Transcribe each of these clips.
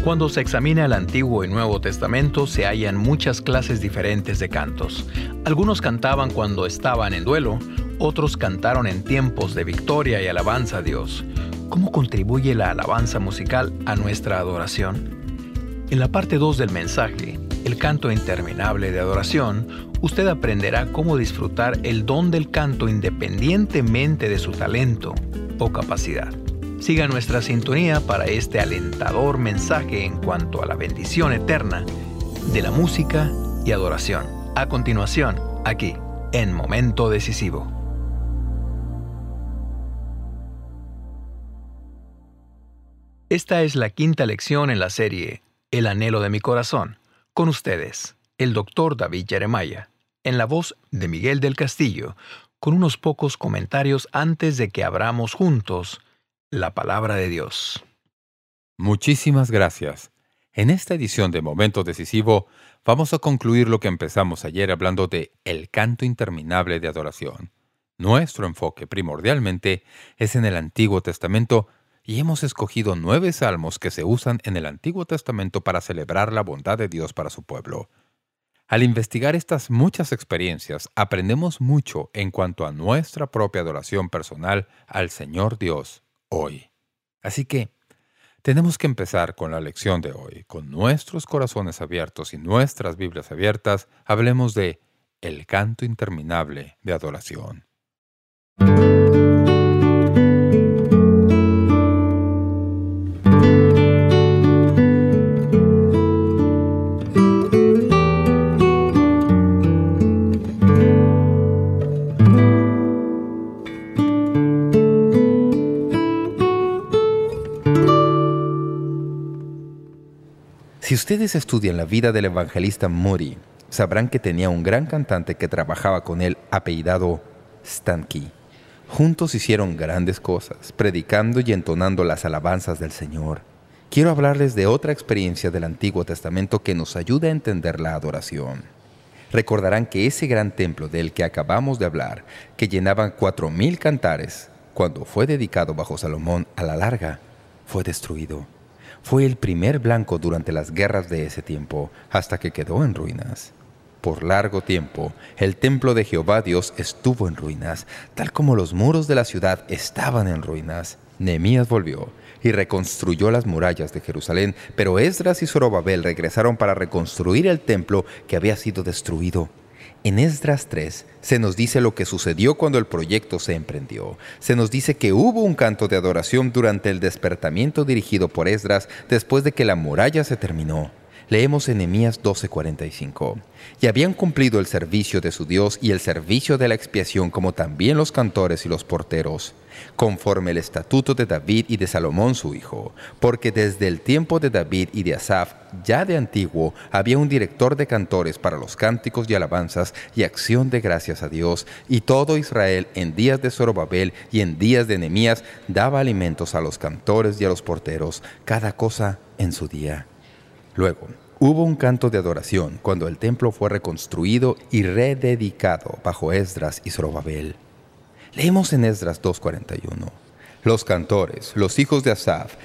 Cuando se examina el Antiguo y Nuevo Testamento, se hallan muchas clases diferentes de cantos. Algunos cantaban cuando estaban en duelo, otros cantaron en tiempos de victoria y alabanza a Dios. ¿Cómo contribuye la alabanza musical a nuestra adoración? En la parte 2 del mensaje, el canto interminable de adoración, usted aprenderá cómo disfrutar el don del canto independientemente de su talento o capacidad. Siga nuestra sintonía para este alentador mensaje en cuanto a la bendición eterna de la música y adoración. A continuación, aquí, en Momento Decisivo. Esta es la quinta lección en la serie El anhelo de mi corazón. Con ustedes, el Dr. David Jeremiah, en la voz de Miguel del Castillo, con unos pocos comentarios antes de que abramos juntos la palabra de Dios. Muchísimas gracias. En esta edición de Momento Decisivo vamos a concluir lo que empezamos ayer hablando de el canto interminable de adoración. Nuestro enfoque primordialmente es en el Antiguo Testamento y hemos escogido 9 salmos que se usan en el Antiguo Testamento para celebrar la bondad de Dios para su pueblo. Al investigar estas muchas experiencias, aprendemos mucho en cuanto a nuestra propia adoración personal al Señor Dios hoy. Así que tenemos que empezar con la lección de hoy. Con nuestros corazones abiertos y nuestras Biblias abiertas, hablemos de el canto interminable de adoración. Si ustedes estudian la vida del evangelista Moody, sabrán que tenía un gran cantante que trabajaba con él apellidado Stanky. Juntos hicieron grandes cosas, predicando y entonando las alabanzas del Señor. Quiero hablarles de otra experiencia del Antiguo Testamento que nos ayuda a entender la adoración. Recordarán que ese gran templo del que acabamos de hablar, que llenaban 4,000 cantares, cuando fue dedicado bajo Salomón a la larga, fue destruido. Fue el primer blanco durante las guerras de ese tiempo, hasta que quedó en ruinas. Por largo tiempo, el templo de Jehová Dios estuvo en ruinas, tal como los muros de la ciudad estaban en ruinas. Nehemías volvió y reconstruyó las murallas de Jerusalén, pero Esdras y Zorobabel regresaron para reconstruir el templo que había sido destruido. En Esdras 3 se nos dice lo que sucedió cuando el proyecto se emprendió. Se nos dice que hubo un canto de adoración durante el despertamiento dirigido por Esdras después de que la muralla se terminó. Leemos en Nehemías 12:45. Y habían cumplido el servicio de su Dios y el servicio de la expiación, como también los cantores y los porteros, conforme el estatuto de David y de Salomón su hijo, porque desde el tiempo de David y de Asaf, ya de antiguo, había un director de cantores para los cánticos y alabanzas y acción de gracias a Dios, y todo Israel en días de Zorobabel y en días de Nehemías daba alimentos a los cantores y a los porteros, cada cosa en su día. Luego, hubo un canto de adoración cuando el templo fue reconstruido y rededicado bajo Esdras y Zorobabel. Leemos en Esdras 2:41. Los cantores, los hijos de Asaf,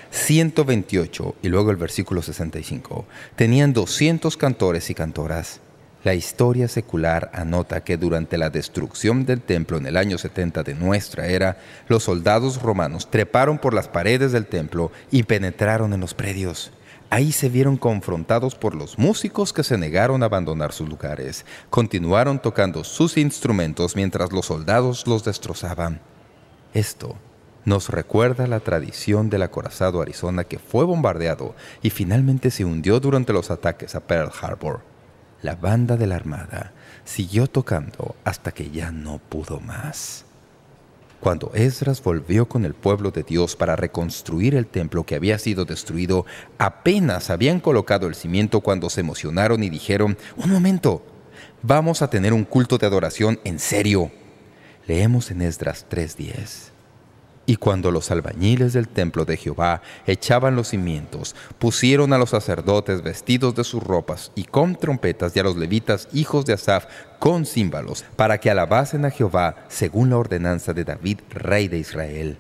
128, y luego el versículo 65, tenían 200 cantores y cantoras. La historia secular anota que durante la destrucción del templo en el año 70 de nuestra era, los soldados romanos treparon por las paredes del templo y penetraron en los predios. Ahí se vieron confrontados por los músicos que se negaron a abandonar sus lugares. Continuaron tocando sus instrumentos mientras los soldados los destrozaban. Esto nos recuerda la tradición del acorazado Arizona que fue bombardeado y finalmente se hundió durante los ataques a Pearl Harbor. La banda de la Armada siguió tocando hasta que ya no pudo más. Cuando Esdras volvió con el pueblo de Dios para reconstruir el templo que había sido destruido, apenas habían colocado el cimiento cuando se emocionaron y dijeron: «Un momento, vamos a tener un culto de adoración en serio». Leemos en Esdras 3:10. Y cuando los albañiles del templo de Jehová echaban los cimientos, pusieron a los sacerdotes vestidos de sus ropas y con trompetas, y a los levitas, hijos de Asaf, con címbalos, para que alabasen a Jehová según la ordenanza de David, rey de Israel.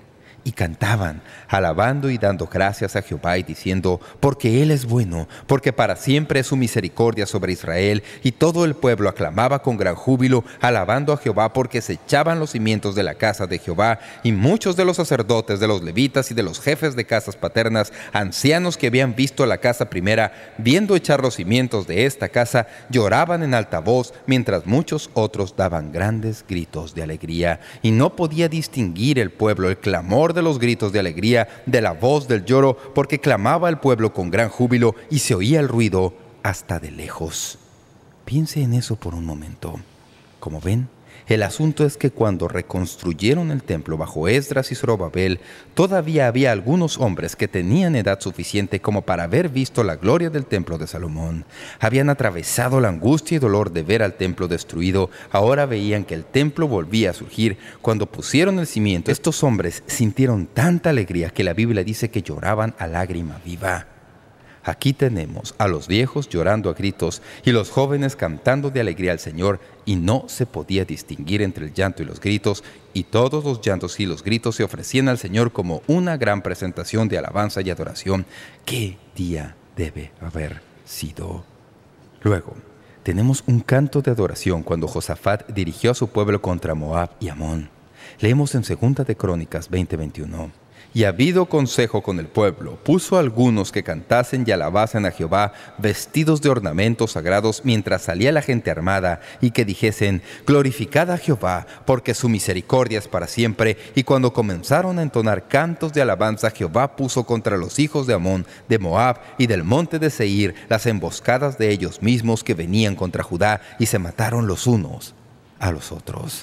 y cantaban, alabando y dando gracias a Jehová y diciendo, porque Él es bueno, porque para siempre es su misericordia sobre Israel. Y todo el pueblo aclamaba con gran júbilo, alabando a Jehová, porque se echaban los cimientos de la casa de Jehová. Y muchos de los sacerdotes, de los levitas y de los jefes de casas paternas, ancianos que habían visto la casa primera, viendo echar los cimientos de esta casa, lloraban en alta voz, mientras muchos otros daban grandes gritos de alegría. Y no podía distinguir el pueblo el clamor de los gritos de alegría de la voz del lloro, porque clamaba el pueblo con gran júbilo y se oía el ruido hasta de lejos. Piense en eso por un momento. Como ven, el asunto es que cuando reconstruyeron el templo bajo Esdras y Zorobabel, todavía había algunos hombres que tenían edad suficiente como para haber visto la gloria del templo de Salomón. Habían atravesado la angustia y dolor de ver al templo destruido. Ahora veían que el templo volvía a surgir. Cuando pusieron el cimiento, estos hombres sintieron tanta alegría que la Biblia dice que lloraban a lágrima viva. Aquí tenemos a los viejos llorando a gritos y los jóvenes cantando de alegría al Señor, y no se podía distinguir entre el llanto y los gritos, y todos los llantos y los gritos se ofrecían al Señor como una gran presentación de alabanza y adoración. ¡Qué día debe haber sido! Luego, tenemos un canto de adoración cuando Josafat dirigió a su pueblo contra Moab y Amón. Leemos en 2 de Crónicas 20:21. Y habido consejo con el pueblo, puso a algunos que cantasen y alabasen a Jehová, vestidos de ornamentos sagrados, mientras salía la gente armada, y que dijesen, glorificad a Jehová, porque su misericordia es para siempre. Y cuando comenzaron a entonar cantos de alabanza, Jehová puso contra los hijos de Amón, de Moab y del monte de Seir las emboscadas de ellos mismos que venían contra Judá, y se mataron los unos a los otros.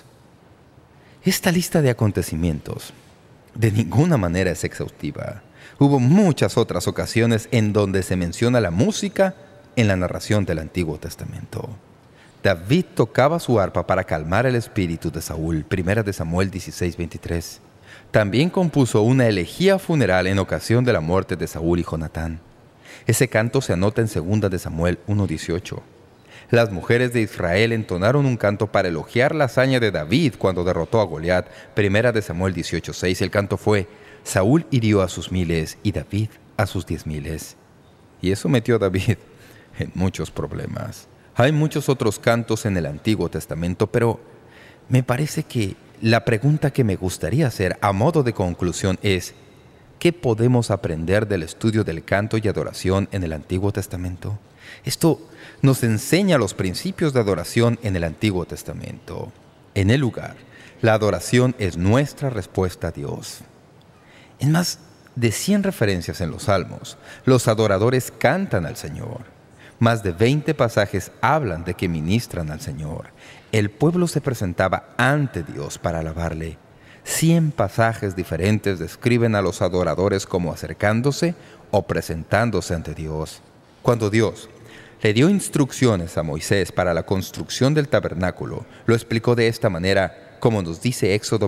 Esta lista de acontecimientos de ninguna manera es exhaustiva. Hubo muchas otras ocasiones en donde se menciona la música en la narración del Antiguo Testamento. David tocaba su arpa para calmar el espíritu de Saúl, 1 de Samuel 16:23. También compuso una elegía funeral en ocasión de la muerte de Saúl y Jonatán. Ese canto se anota en 2 de Samuel 1:18. Las mujeres de Israel entonaron un canto para elogiar la hazaña de David cuando derrotó a Goliat, 1 de Samuel 18:6. El canto fue, Saúl hirió a sus 1000 y David a sus 10,000. Y eso metió a David en muchos problemas. Hay muchos otros cantos en el Antiguo Testamento, pero me parece que la pregunta que me gustaría hacer a modo de conclusión es, ¿qué podemos aprender del estudio del canto y adoración en el Antiguo Testamento? Esto nos enseña los principios de adoración en el Antiguo Testamento. En el lugar, la adoración es nuestra respuesta a Dios. En más de 100 referencias en los Salmos, los adoradores cantan al Señor. Más de 20 pasajes hablan de que ministran al Señor. El pueblo se presentaba ante Dios para alabarle. 100 pasajes diferentes describen a los adoradores como acercándose o presentándose ante Dios. Cuando Dios le dio instrucciones a Moisés para la construcción del tabernáculo, lo explicó de esta manera, como nos dice Éxodo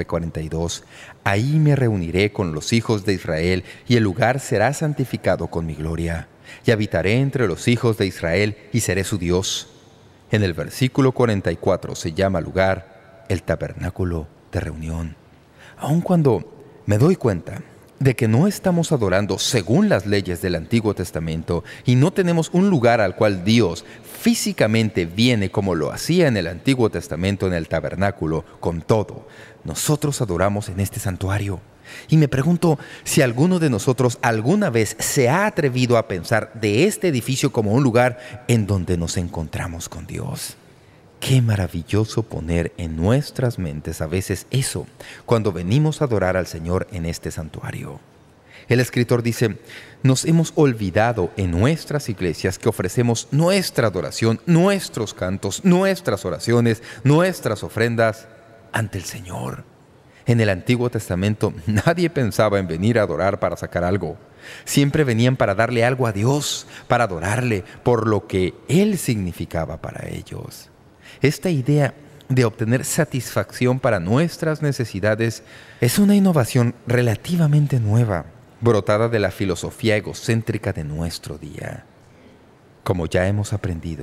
29:42. Ahí me reuniré con los hijos de Israel, y el lugar será santificado con mi gloria. Y habitaré entre los hijos de Israel, y seré su Dios. En el versículo 44 se llama lugar el tabernáculo de reunión. Aun cuando me doy cuenta de que no estamos adorando según las leyes del Antiguo Testamento y no tenemos un lugar al cual Dios físicamente viene como lo hacía en el Antiguo Testamento en el tabernáculo, con todo, nosotros adoramos en este santuario. Y me pregunto si alguno de nosotros alguna vez se ha atrevido a pensar de este edificio como un lugar en donde nos encontramos con Dios. Qué maravilloso poner en nuestras mentes a veces eso cuando venimos a adorar al Señor en este santuario. El escritor dice, nos hemos olvidado en nuestras iglesias que ofrecemos nuestra adoración, nuestros cantos, nuestras oraciones, nuestras ofrendas ante el Señor. En el Antiguo Testamento nadie pensaba en venir a adorar para sacar algo. Siempre venían para darle algo a Dios, para adorarle por lo que Él significaba para ellos. Esta idea de obtener satisfacción para nuestras necesidades es una innovación relativamente nueva, brotada de la filosofía egocéntrica de nuestro día. Como ya hemos aprendido,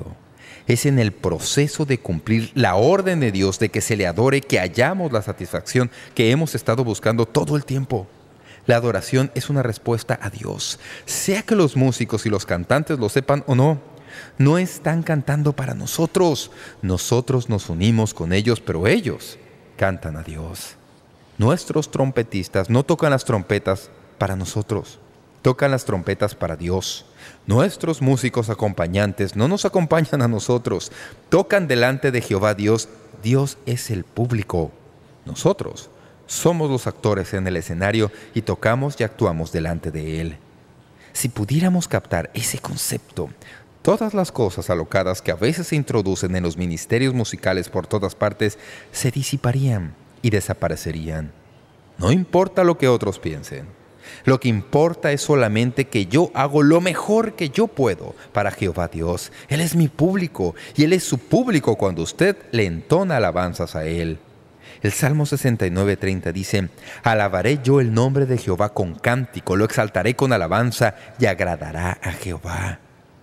Es en el proceso de cumplir la orden de Dios de que se le adore que hallamos la satisfacción que hemos estado buscando todo el tiempo. La adoración es una respuesta a Dios. Sea que los músicos y los cantantes lo sepan o no, no están cantando para nosotros. Nosotros nos unimos con ellos, pero ellos cantan a Dios. Nuestros trompetistas no tocan las trompetas para nosotros, tocan las trompetas para Dios. Nuestros músicos acompañantes no nos acompañan a nosotros, tocan delante de Jehová Dios. Dios es el público. Nosotros somos los actores en el escenario y tocamos y actuamos delante de Él. Si pudiéramos captar ese concepto, todas las cosas alocadas que a veces se introducen en los ministerios musicales por todas partes se disiparían y desaparecerían. No importa lo que otros piensen. Lo que importa es solamente que yo hago lo mejor que yo puedo para Jehová Dios. Él es mi público y Él es su público cuando usted le entona alabanzas a Él. El Salmo 69:30 dice: «Alabaré yo el nombre de Jehová con cántico, lo exaltaré con alabanza y agradará a Jehová».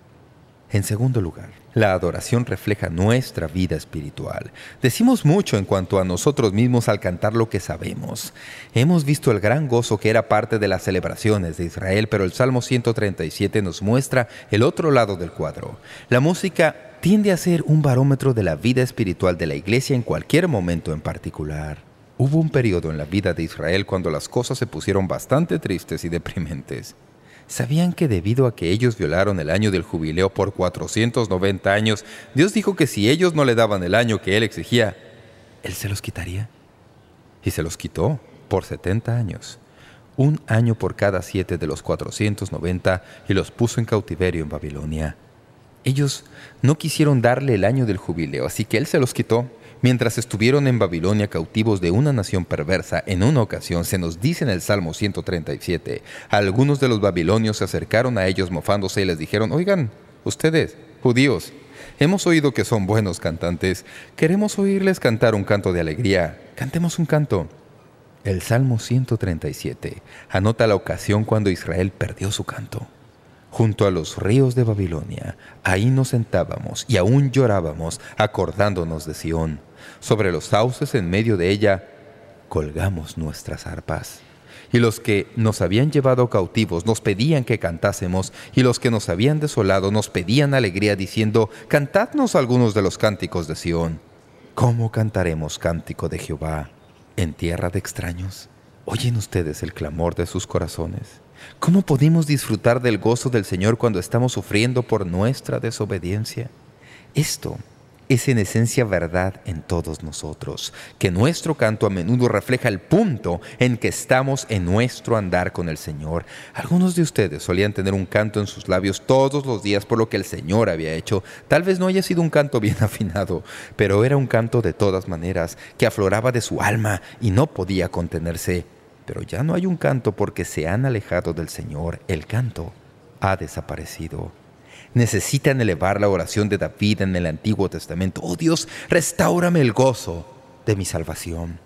En segundo lugar, la adoración refleja nuestra vida espiritual. Decimos mucho en cuanto a nosotros mismos al cantar lo que sabemos. Hemos visto el gran gozo que era parte de las celebraciones de Israel, pero el Salmo 137 nos muestra el otro lado del cuadro. La música tiende a ser un barómetro de la vida espiritual de la iglesia en cualquier momento en particular. Hubo un periodo en la vida de Israel cuando las cosas se pusieron bastante tristes y deprimentes. ¿Sabían que debido a que ellos violaron el año del jubileo por 490 años, Dios dijo que si ellos no le daban el año que Él exigía, Él se los quitaría? Y se los quitó por 70 años. Un año por cada 7 de los 490 y los puso en cautiverio en Babilonia. Ellos no quisieron darle el año del jubileo, así que Él se los quitó. Mientras estuvieron en Babilonia cautivos de una nación perversa, en una ocasión se nos dice en el Salmo 137, algunos de los babilonios se acercaron a ellos mofándose y les dijeron: «Oigan, ustedes, judíos, hemos oído que son buenos cantantes. Queremos oírles cantar un canto de alegría. Cantemos un canto». El Salmo 137 anota la ocasión cuando Israel perdió su canto. Junto a los ríos de Babilonia, ahí nos sentábamos y aún llorábamos, acordándonos de Sión. Sobre los sauces en medio de ella, colgamos nuestras arpas. Y los que nos habían llevado cautivos nos pedían que cantásemos, y los que nos habían desolado nos pedían alegría, diciendo: «Cantadnos algunos de los cánticos de Sión». ¿Cómo cantaremos cántico de Jehová en tierra de extraños? ¿Oyen ustedes el clamor de sus corazones? ¿Cómo podemos disfrutar del gozo del Señor cuando estamos sufriendo por nuestra desobediencia? Esto es en esencia verdad en todos nosotros, que nuestro canto a menudo refleja el punto en que estamos en nuestro andar con el Señor. Algunos de ustedes solían tener un canto en sus labios todos los días por lo que el Señor había hecho. Tal vez no haya sido un canto bien afinado, pero era un canto de todas maneras, que afloraba de su alma y no podía contenerse. Pero ya no hay un canto porque se han alejado del Señor. El canto ha desaparecido. Necesitan elevar la oración de David en el Antiguo Testamento: «Oh Dios, restáurame el gozo de mi salvación».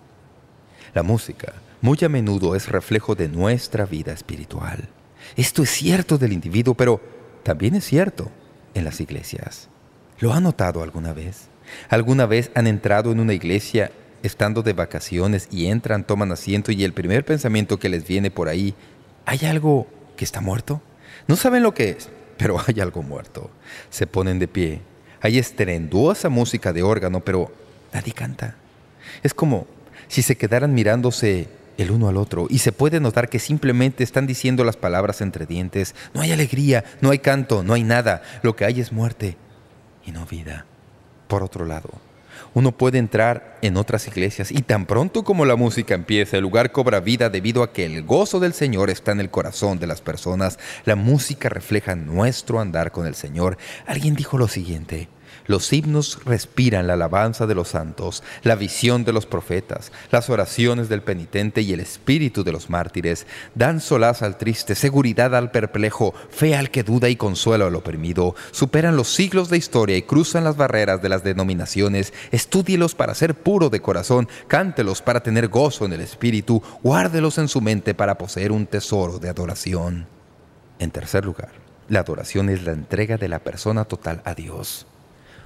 La música muy a menudo es reflejo de nuestra vida espiritual. Esto es cierto del individuo, pero también es cierto en las iglesias. ¿Lo han notado alguna vez? ¿Alguna vez han entrado en una iglesia estando de vacaciones y entran, toman asiento y el primer pensamiento que les viene por ahí: ¿hay algo que está muerto? No saben lo que es, pero hay algo muerto. Se ponen de pie. Hay estruendosa música de órgano, pero nadie canta. Es como si se quedaran mirándose el uno al otro, y se puede notar que simplemente están diciendo las palabras entre dientes. No hay alegría, no hay canto, no hay nada. Lo que hay es muerte y no vida. Por otro lado, uno puede entrar en otras iglesias y tan pronto como la música empieza, el lugar cobra vida debido a que el gozo del Señor está en el corazón de las personas. La música refleja nuestro andar con el Señor. Alguien dijo lo siguiente: los himnos respiran la alabanza de los santos, la visión de los profetas, las oraciones del penitente y el espíritu de los mártires. Dan solaz al triste, seguridad al perplejo, fe al que duda y consuelo al oprimido. Superan los siglos de historia y cruzan las barreras de las denominaciones. Estúdielos para ser puro de corazón, cántelos para tener gozo en el espíritu, guárdelos en su mente para poseer un tesoro de adoración. En tercer lugar, la adoración es la entrega de la persona total a Dios.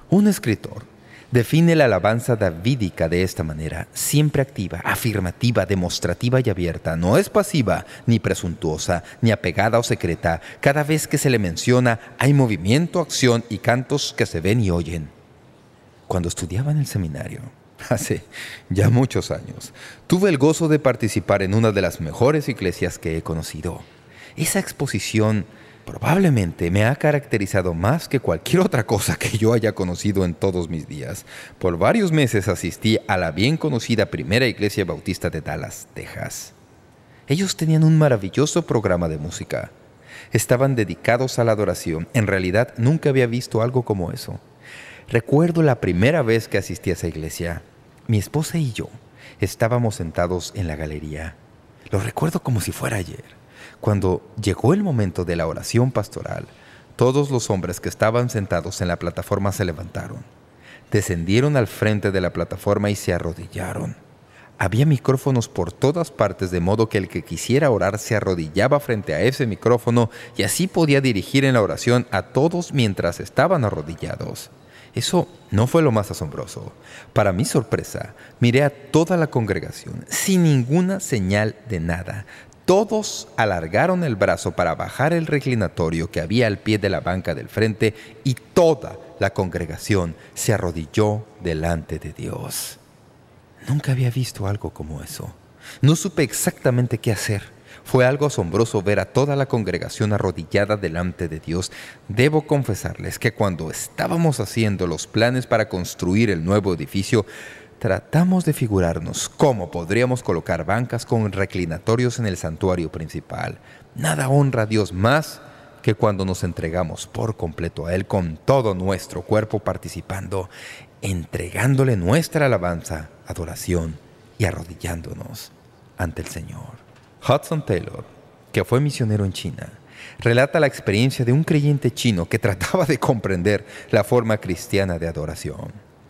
Un escritor define la alabanza davídica de esta manera: siempre activa, afirmativa, demostrativa y abierta. No es pasiva, ni presuntuosa, ni apegada o secreta. Cada vez que se le menciona, hay movimiento, acción y cantos que se ven y oyen. Cuando estudiaba en el seminario, hace ya muchos años, tuve el gozo de participar en una de las mejores iglesias que he conocido. Esa exposición probablemente me ha caracterizado más que cualquier otra cosa que yo haya conocido en todos mis días. Por varios meses asistí a la bien conocida Primera Iglesia Bautista de Dallas, Texas. Ellos tenían un maravilloso programa de música. Estaban dedicados a la adoración. En realidad, nunca había visto algo como eso. Recuerdo la primera vez que asistí a esa iglesia. Mi esposa y yo estábamos sentados en la galería. Lo recuerdo como si fuera ayer. Cuando llegó el momento de la oración pastoral, todos los hombres que estaban sentados en la plataforma se levantaron, descendieron al frente de la plataforma y se arrodillaron. Había micrófonos por todas partes, de modo que el que quisiera orar se arrodillaba frente a ese micrófono y así podía dirigir en la oración a todos mientras estaban arrodillados. Eso no fue lo más asombroso. Para mi sorpresa, miré a toda la congregación sin ninguna señal de nada. Todos alargaron el brazo para bajar el reclinatorio que había al pie de la banca del frente y toda la congregación se arrodilló delante de Dios. Nunca había visto algo como eso. No supe exactamente qué hacer. Fue algo asombroso ver a toda la congregación arrodillada delante de Dios. Debo confesarles que cuando estábamos haciendo los planes para construir el nuevo edificio, tratamos de figurarnos cómo podríamos colocar bancas con reclinatorios en el santuario principal. Nada honra a Dios más que cuando nos entregamos por completo a Él, con todo nuestro cuerpo participando, entregándole nuestra alabanza, adoración y arrodillándonos ante el Señor. Hudson Taylor, que fue misionero en China, relata la experiencia de un creyente chino que trataba de comprender la forma cristiana de adoración.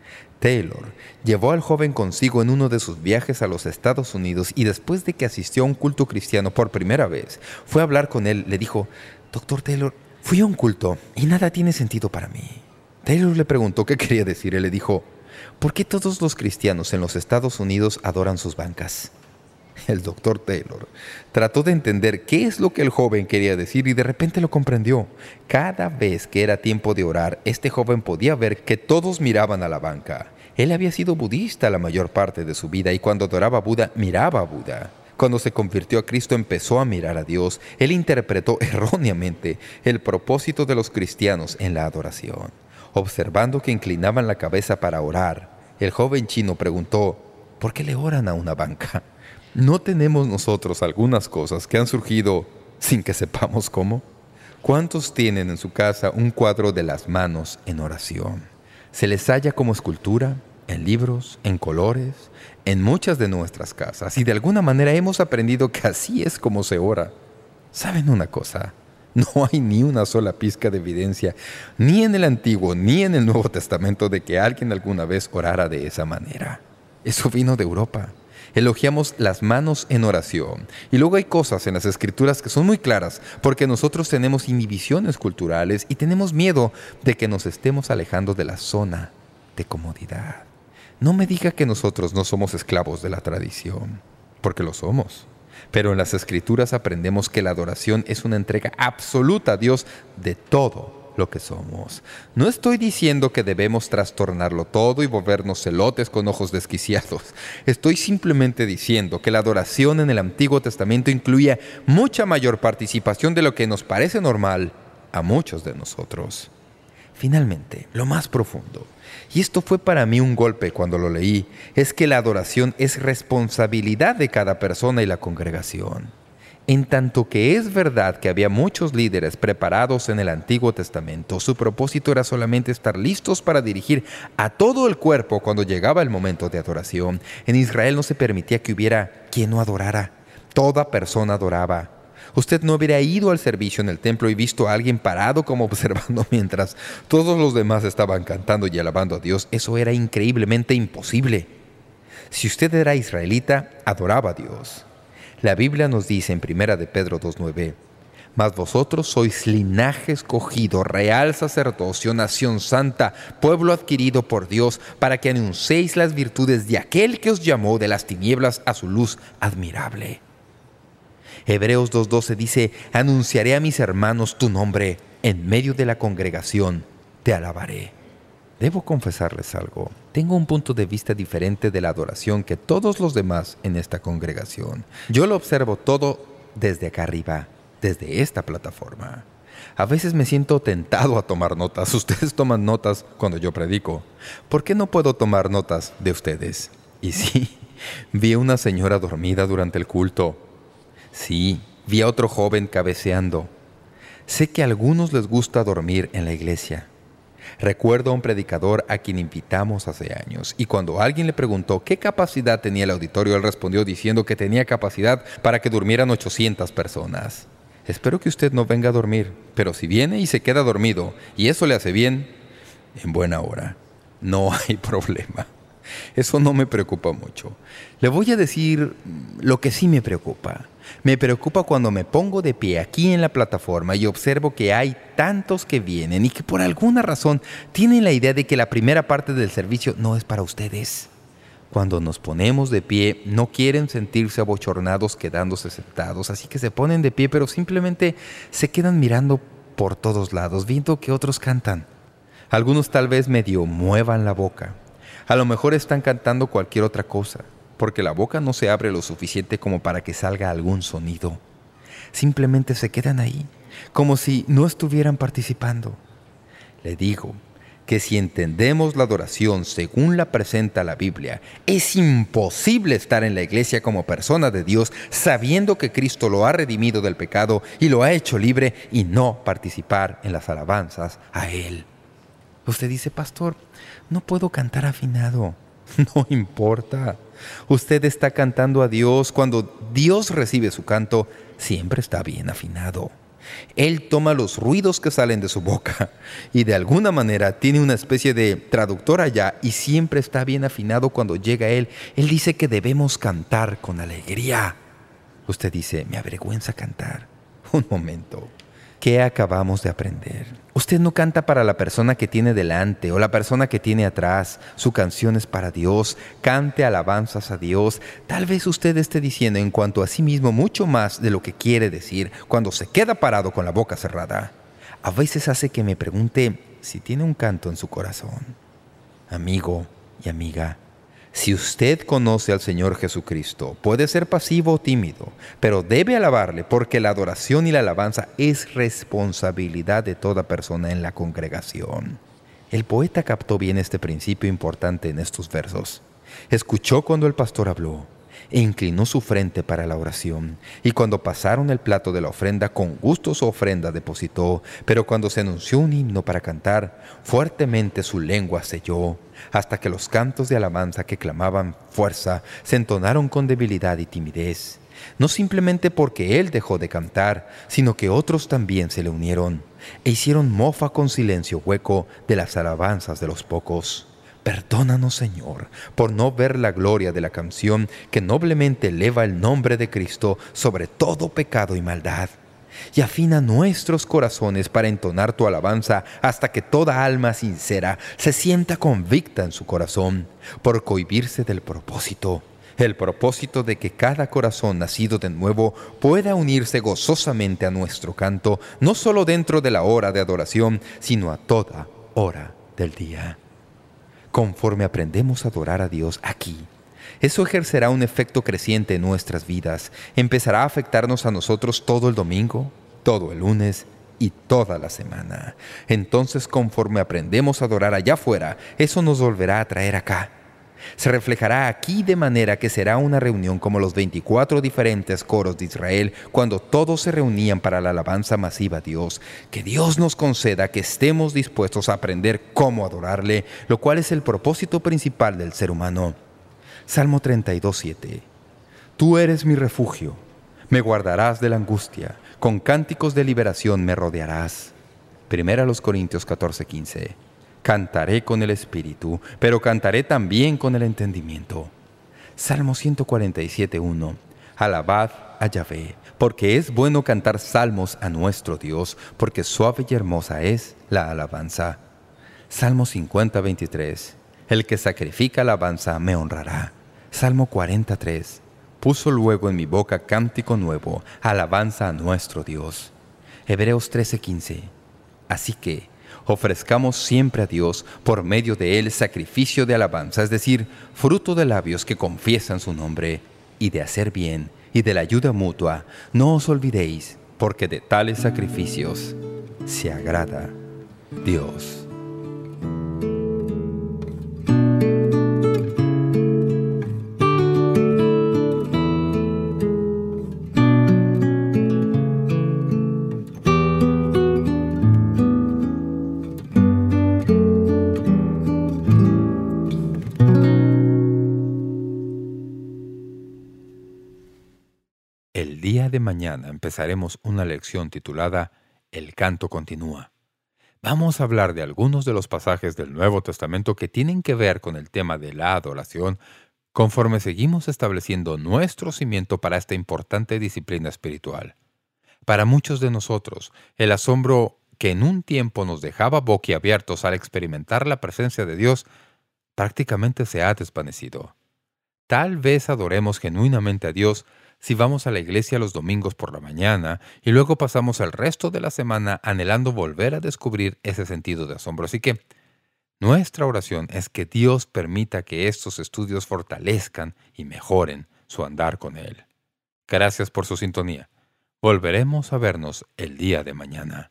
Taylor llevó al joven consigo en uno de sus viajes a los Estados Unidos y después de que asistió a un culto cristiano por primera vez, fue a hablar con él. Le dijo: «Doctor Taylor, fui a un culto y nada tiene sentido para mí». Taylor le preguntó qué quería decir. Él le dijo: «¿Por qué todos los cristianos en los Estados Unidos adoran sus bancas?». El doctor Taylor trató de entender qué es lo que el joven quería decir y de repente lo comprendió. Cada vez que era tiempo de orar, este joven podía ver que todos miraban a la banca. Él había sido budista la mayor parte de su vida y cuando adoraba a Buda, miraba a Buda. Cuando se convirtió a Cristo, empezó a mirar a Dios. Él interpretó erróneamente el propósito de los cristianos en la adoración. Observando que inclinaban la cabeza para orar, el joven chino preguntó: «¿Por qué le oran a una banca? ¿No tenemos nosotros algunas cosas que han surgido sin que sepamos cómo?». ¿Cuántos tienen en su casa un cuadro de las manos en oración? Se les halla como escultura, en libros, en colores, en muchas de nuestras casas. Y de alguna manera hemos aprendido que así es como se ora. ¿Saben una cosa? No hay ni una sola pizca de evidencia, ni en el Antiguo ni en el Nuevo Testamento, de que alguien alguna vez orara de esa manera. Eso vino de Europa. Elogiamos las manos en oración. Y luego hay cosas en las Escrituras que son muy claras, porque nosotros tenemos inhibiciones culturales y tenemos miedo de que nos estemos alejando de la zona de comodidad. No me diga que nosotros no somos esclavos de la tradición, porque lo somos. Pero en las Escrituras aprendemos que la adoración es una entrega absoluta a Dios de todo lo que somos. No estoy diciendo que debemos trastornarlo todo y volvernos celotes con ojos desquiciados. Estoy simplemente diciendo que la adoración en el Antiguo Testamento incluía mucha mayor participación de lo que nos parece normal a muchos de nosotros. Finalmente, lo más profundo, y esto fue para mí un golpe cuando lo leí, es que la adoración es responsabilidad de cada persona y la congregación. En tanto que es verdad que había muchos líderes preparados en el Antiguo Testamento, su propósito era solamente estar listos para dirigir a todo el cuerpo cuando llegaba el momento de adoración. En Israel no se permitía que hubiera quien no adorara. Toda persona adoraba. Usted no hubiera ido al servicio en el templo y visto a alguien parado como observando mientras todos los demás estaban cantando y alabando a Dios. Eso era increíblemente imposible. Si usted era israelita, adoraba a Dios. La Biblia nos dice en 1 de Pedro 2:9, Mas vosotros sois linaje escogido, real sacerdocio, nación santa, pueblo adquirido por Dios, para que anunciéis las virtudes de aquel que os llamó de las tinieblas a su luz admirable. Hebreos 2:12 dice: anunciaré a mis hermanos tu nombre, en medio de la congregación te alabaré. Debo confesarles algo. Tengo un punto de vista diferente de la adoración que todos los demás en esta congregación. Yo lo observo todo desde acá arriba, desde esta plataforma. A veces me siento tentado a tomar notas. Ustedes toman notas cuando yo predico. ¿Por qué no puedo tomar notas de ustedes? Y sí, vi a una señora dormida durante el culto. Sí, vi a otro joven cabeceando. Sé que a algunos les gusta dormir en la iglesia. Recuerdo a un predicador a quien invitamos hace años, y cuando alguien le preguntó qué capacidad tenía el auditorio, él respondió diciendo que tenía capacidad para que durmieran 800 personas. Espero que usted no venga a dormir, pero si viene y se queda dormido, y eso le hace bien, en buena hora. No hay problema. Eso no me preocupa mucho. Le voy a decir lo que sí me preocupa. Me preocupa cuando me pongo de pie aquí en la plataforma y observo que hay tantos que vienen y que por alguna razón tienen la idea de que la primera parte del servicio no es para ustedes. Cuando nos ponemos de pie, no quieren sentirse abochornados quedándose sentados, así que se ponen de pie, pero simplemente se quedan mirando por todos lados, viendo que otros cantan. Algunos tal vez medio muevan la boca. A lo mejor están cantando cualquier otra cosa, porque la boca no se abre lo suficiente como para que salga algún sonido. Simplemente se quedan ahí, como si no estuvieran participando. Le digo que si entendemos la adoración según la presenta la Biblia, es imposible estar en la iglesia como persona de Dios sabiendo que Cristo lo ha redimido del pecado y lo ha hecho libre y no participar en las alabanzas a Él. Usted dice: pastor, no puedo cantar afinado. No importa. Usted está cantando a Dios. Cuando Dios recibe su canto, siempre está bien afinado. Él toma los ruidos que salen de su boca y de alguna manera tiene una especie de traductor allá y siempre está bien afinado cuando llega a Él. Él dice que debemos cantar con alegría. Usted dice: me avergüenza cantar. Un momento. ¿Qué acabamos de aprender? Usted no canta para la persona que tiene delante o la persona que tiene atrás. Su canción es para Dios. Cante alabanzas a Dios. Tal vez usted esté diciendo en cuanto a sí mismo mucho más de lo que quiere decir cuando se queda parado con la boca cerrada. A veces hace que me pregunte si tiene un canto en su corazón. Amigo y amiga, si usted conoce al Señor Jesucristo, puede ser pasivo o tímido, pero debe alabarle porque la adoración y la alabanza es responsabilidad de toda persona en la congregación. El poeta captó bien este principio importante en estos versos. Escuchó cuando el pastor habló e inclinó su frente para la oración. Y cuando pasaron el plato de la ofrenda, con gusto su ofrenda depositó. Pero cuando se anunció un himno para cantar, fuertemente su lengua selló, hasta que los cantos de alabanza que clamaban fuerza se entonaron con debilidad y timidez. No simplemente porque él dejó de cantar, sino que otros también se le unieron e hicieron mofa con silencio hueco de las alabanzas de los pocos. Perdónanos, Señor, por no ver la gloria de la canción que noblemente eleva el nombre de Cristo sobre todo pecado y maldad. Y afina nuestros corazones para entonar tu alabanza hasta que toda alma sincera se sienta convicta en su corazón por cohibirse del propósito. El propósito de que cada corazón nacido de nuevo pueda unirse gozosamente a nuestro canto, no solo dentro de la hora de adoración, sino a toda hora del día. Conforme aprendemos a adorar a Dios aquí, eso ejercerá un efecto creciente en nuestras vidas. Empezará a afectarnos a nosotros todo el domingo, todo el lunes y toda la semana. Entonces, conforme aprendemos a adorar allá afuera, eso nos volverá a traer acá. Se reflejará aquí de manera que será una reunión como los 24 diferentes coros de Israel cuando todos se reunían para la alabanza masiva a Dios. Que Dios nos conceda que estemos dispuestos a aprender cómo adorarle, lo cual es el propósito principal del ser humano. Salmo 32:7. Tú eres mi refugio, me guardarás de la angustia, con cánticos de liberación me rodearás. 1 Corintios 14:15. Cantaré con el espíritu, pero cantaré también con el entendimiento. Salmo 147:1. Alabad a Yahvé, porque es bueno cantar salmos a nuestro Dios, porque suave y hermosa es la alabanza. Salmo 50, 23. El que sacrifica alabanza me honrará. Salmo 43. Puso luego en mi boca cántico nuevo, alabanza a nuestro Dios. Hebreos 13, 15. Así que ofrezcamos siempre a Dios por medio de Él sacrificio de alabanza, es decir, fruto de labios que confiesan su nombre, y de hacer bien, y de la ayuda mutua. No os olvidéis, porque de tales sacrificios se agrada Dios. El día de mañana empezaremos una lección titulada El canto continúa. Vamos a hablar de algunos de los pasajes del Nuevo Testamento que tienen que ver con el tema de la adoración conforme seguimos estableciendo nuestro cimiento para esta importante disciplina espiritual. Para muchos de nosotros, el asombro que en un tiempo nos dejaba boquiabiertos al experimentar la presencia de Dios prácticamente se ha desvanecido. Tal vez adoremos genuinamente a Dios si vamos a la iglesia los domingos por la mañana y luego pasamos el resto de la semana anhelando volver a descubrir ese sentido de asombro. Así que nuestra oración es que Dios permita que estos estudios fortalezcan y mejoren su andar con Él. Gracias por su sintonía. Volveremos a vernos el día de mañana.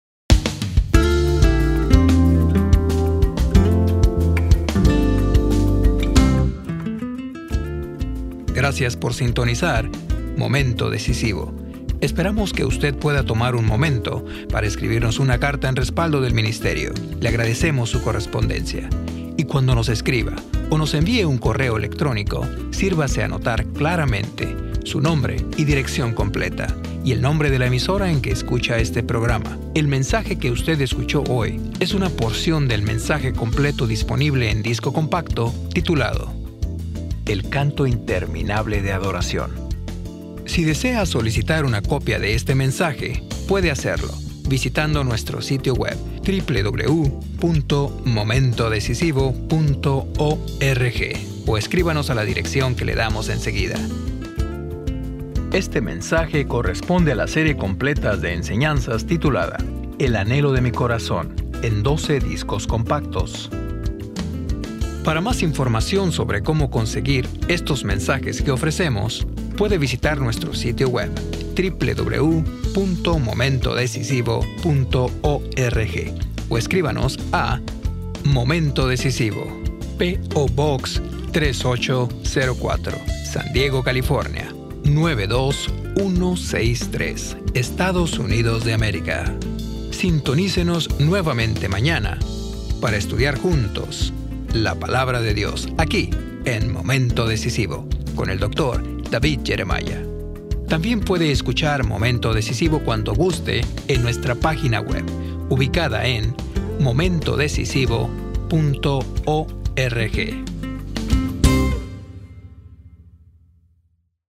Gracias por sintonizar Momento Decisivo. Esperamos que usted pueda tomar un momento para escribirnos una carta en respaldo del ministerio. Le agradecemos su correspondencia. Y cuando nos escriba o nos envíe un correo electrónico, sírvase a anotar claramente su nombre y dirección completa y el nombre de la emisora en que escucha este programa. El mensaje que usted escuchó hoy es una porción del mensaje completo disponible en disco compacto titulado El canto interminable de adoración. Si desea solicitar una copia de este mensaje, puede hacerlo visitando nuestro sitio web www.momentodecisivo.org o escríbanos a la dirección que le damos enseguida. Este mensaje corresponde a la serie completa de enseñanzas titulada El anhelo de mi corazón, en 12 discos compactos. Para más información sobre cómo conseguir estos mensajes que ofrecemos, puede visitar nuestro sitio web www.momentodecisivo.org o escríbanos a Momento Decisivo, P.O. Box 3804, San Diego, California 92163, Estados Unidos de América. Sintonícenos nuevamente mañana para estudiar juntos la Palabra de Dios, aquí en Momento Decisivo, con el Dr. David Jeremiah. También puede escuchar Momento Decisivo cuando guste en nuestra página web, ubicada en momentodecisivo.org.